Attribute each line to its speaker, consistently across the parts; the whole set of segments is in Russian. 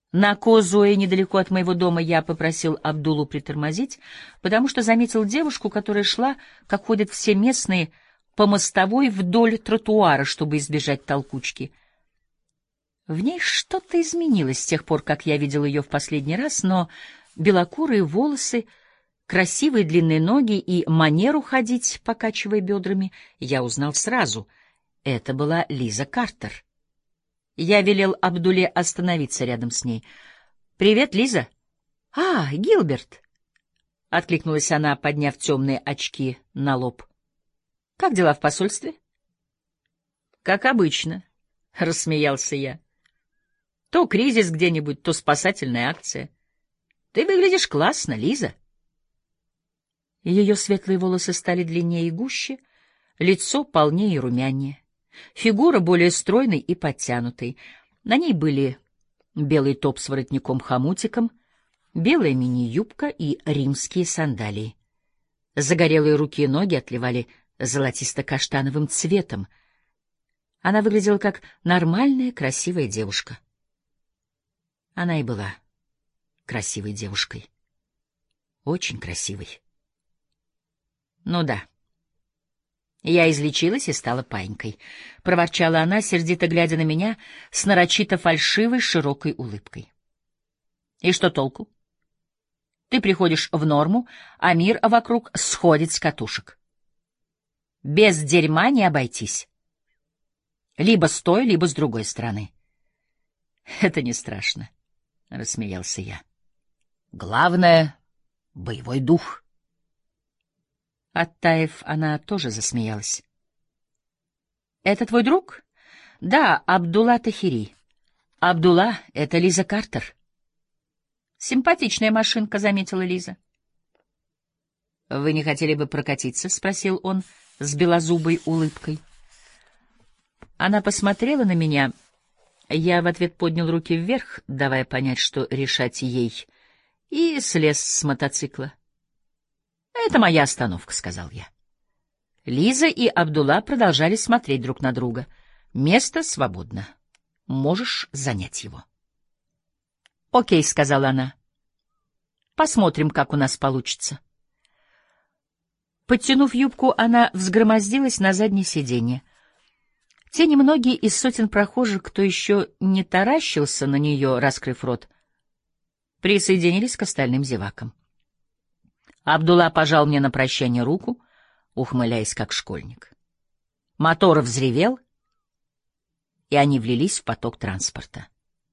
Speaker 1: На Козуэ, недалеко от моего дома, я попросил Абдулу притормозить, потому что заметил девушку, которая шла, как ходят все местные, по мостовой вдоль тротуара, чтобы избежать толкучки. В ней что-то изменилось с тех пор, как я видел ее в последний раз, но белокурые волосы, красивые длинные ноги и манеру ходить, покачивая бедрами, я узнал сразу. Это была Лиза Картер. Я велел Абдуле остановиться рядом с ней. «Привет, Лиза!» «А, Гилберт!» — откликнулась она, подняв темные очки на лоб. «Как дела в посольстве?» «Как обычно», — рассмеялся я. «То кризис где-нибудь, то спасательная акция. Ты выглядишь классно, Лиза». Ее светлые волосы стали длиннее и гуще, лицо полнее и румянее. Фигура более стройной и подтянутой. На ней были белый топ с воротником-хомутиком, белая мини-юбка и римские сандалии. Загорелые руки и ноги отливали золотисто-каштановым цветом. Она выглядела как нормальная, красивая девушка. Она и была красивой девушкой. Очень красивой. Ну да. Я излечилась и стала паинькой, — проворчала она, сердито глядя на меня с нарочито фальшивой широкой улыбкой. И что толку? Ты приходишь в норму, а мир вокруг сходит с катушек. Без дерьма не обойтись. Либо с той, либо с другой стороны. — Это не страшно, — рассмеялся я. — Главное — боевой дух. Оттаив, она тоже засмеялась. — Это твой друг? — Да, Абдулла Тахири. — Абдулла — это Лиза Картер. — Симпатичная машинка, — заметила Лиза. — Вы не хотели бы прокатиться? — спросил он с белозубой улыбкой. Она посмотрела на меня. Я в ответ поднял руки вверх, давая понять, что решать ей, и слез с мотоцикла. «Это моя остановка», — сказал я. Лиза и Абдулла продолжали смотреть друг на друга. «Место свободно. Можешь занять его». «Окей», — сказала она. «Посмотрим, как у нас получится». Подтянув юбку, она взгромоздилась на заднее сиденье. Те немногие из сотен прохожих, кто еще не таращился на нее, раскрыв рот, присоединились к остальным зевакам. Абдулла пожал мне на прощание руку, ухмыляясь как школьник. Мотор взревел, и они влились в поток транспорта.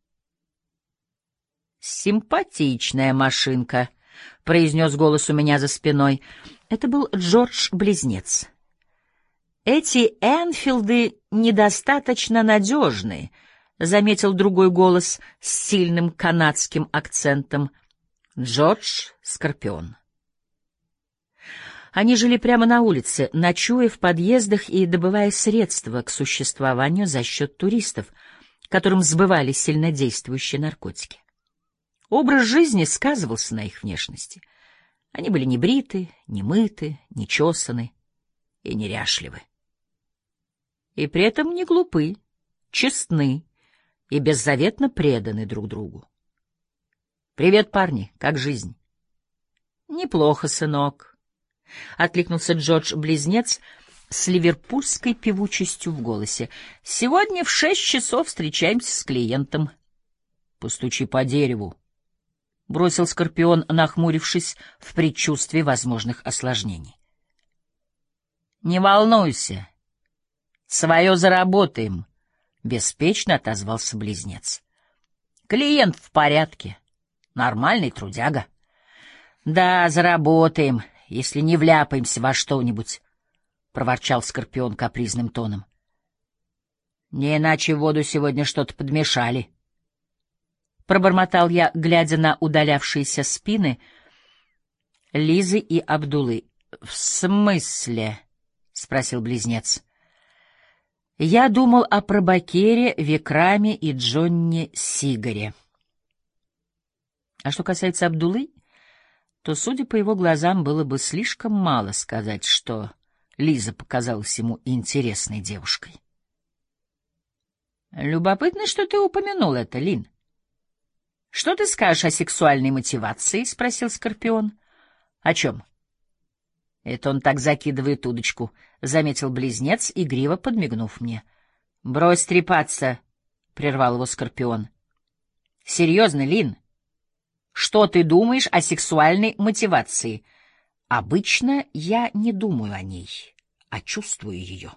Speaker 1: «Симпатичная машинка», — произнес голос у меня за спиной. Это был Джордж-близнец. «Эти Энфилды недостаточно надежны», — заметил другой голос с сильным канадским акцентом. Джордж — Скорпион. Они жили прямо на улице, ночуя в подъездах и добывая средства к существованию за счет туристов, которым сбывали сильнодействующие наркотики. Образ жизни сказывался на их внешности. Они были не бриты, не мыты, не чесаны и неряшливы. И при этом не глупы, честны и беззаветно преданы друг другу. «Привет, парни, как жизнь?» «Неплохо, сынок», — откликнулся Джордж-близнец с ливерпульской певучестью в голосе. «Сегодня в 6 часов встречаемся с клиентом». «Постучи по дереву», — бросил Скорпион, нахмурившись в предчувствии возможных осложнений. «Не волнуйся, свое заработаем», — беспечно отозвался близнец. «Клиент в порядке, нормальный трудяга». «Да, заработаем, если не вляпаемся во что-нибудь», — проворчал Скорпион капризным тоном. «Не иначе в воду сегодня что-то подмешали». Пробормотал я, глядя на удалявшиеся спины Лизы и Абдуллы. «В смысле?» — спросил близнец. Я думал о Пробакере, Викраме и Джонни Сигаре. А что касается Абдуллы, то, судя по его глазам, было бы слишком мало сказать, что Лиза показалась ему интересной девушкой. «Любопытно, что ты упомянул это, Лин. «Что ты скажешь о сексуальной мотивации?» — спросил Скорпион. «О чем?» «Это он так закидывает удочку», — заметил близнец, игриво подмигнув мне. «Брось трепаться», — прервал его Скорпион. «Серьезно, Лин, что ты думаешь о сексуальной мотивации?» «Обычно я не думаю о ней, а чувствую ее».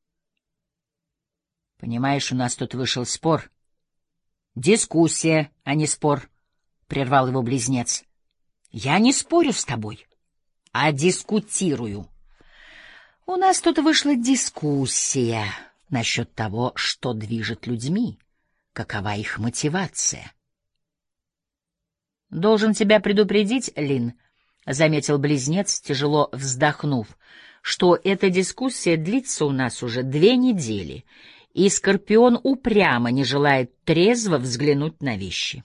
Speaker 1: «Понимаешь, у нас тут вышел спор». «Дискуссия, а не спор», — прервал его близнец. «Я не спорю с тобой, а дискутирую. У нас тут вышла дискуссия насчет того, что движет людьми, какова их мотивация». «Должен тебя предупредить, Лин», — заметил близнец, тяжело вздохнув, «что эта дискуссия длится у нас уже 2 недели, и Скорпион упрямо не желает трезво взглянуть на вещи».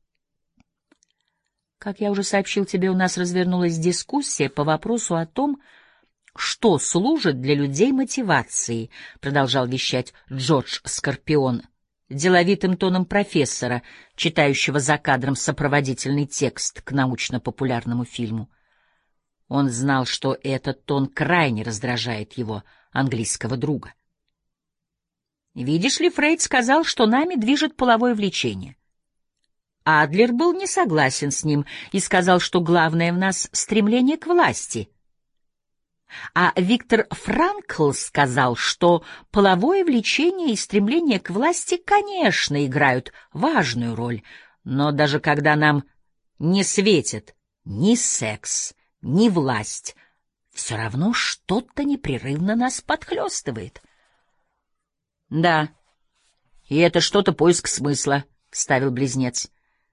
Speaker 1: «Как я уже сообщил тебе, у нас развернулась дискуссия по вопросу о том, что служит для людей мотивацией», — продолжал вещать Джордж Скорпион деловитым тоном профессора, читающего за кадром сопроводительный текст к научно-популярному фильму. Он знал, что этот тон крайне раздражает его английского друга. «Видишь ли, Фрейд сказал, что нами движет половое влечение. Адлер был не согласен с ним и сказал, что главное в нас — стремление к власти. А Виктор Франкл сказал, что половое влечение и стремление к власти, конечно, играют важную роль, но даже когда нам не светит ни секс, ни власть, все равно что-то непрерывно нас подхлестывает». «Да, и это что-то поиск смысла», — вставил близнец.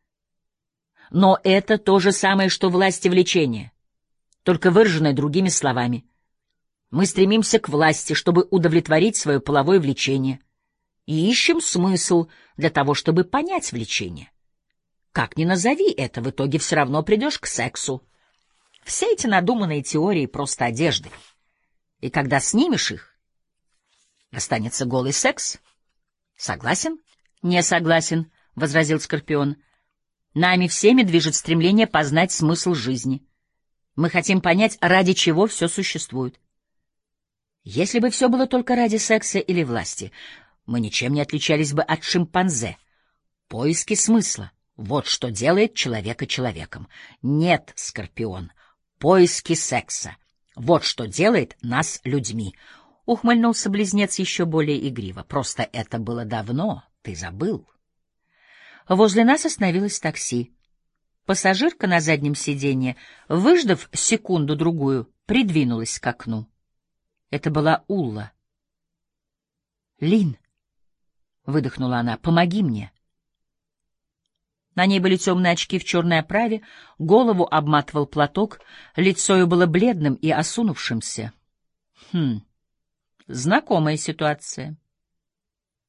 Speaker 1: «Но это то же самое, что власть и влечение, только выраженное другими словами. Мы стремимся к власти, чтобы удовлетворить свое половое влечение, и ищем смысл для того, чтобы понять влечение. Как ни назови это, в итоге все равно придешь к сексу. Все эти надуманные теории — просто одежды. И когда снимешь их, останется голый секс. Согласен?» «Не согласен», — возразил Скорпион. «Нами всеми движет стремление познать смысл жизни. Мы хотим понять, ради чего все существует. Если бы все было только ради секса или власти, мы ничем не отличались бы от шимпанзе. Поиски смысла — вот что делает человека человеком. Нет, Скорпион, поиски секса — вот что делает нас людьми». Ухмыльнулся близнец еще более игриво. «Просто это было давно, ты забыл». Возле нас остановилось такси. Пассажирка на заднем сиденье, выждав секунду-другую, придвинулась к окну. Это была Улла. «Лин», — выдохнула она, — «помоги мне». На ней были темные очки в черной оправе, голову обматывал платок, лицо ее было бледным и осунувшимся. Знакомая ситуация.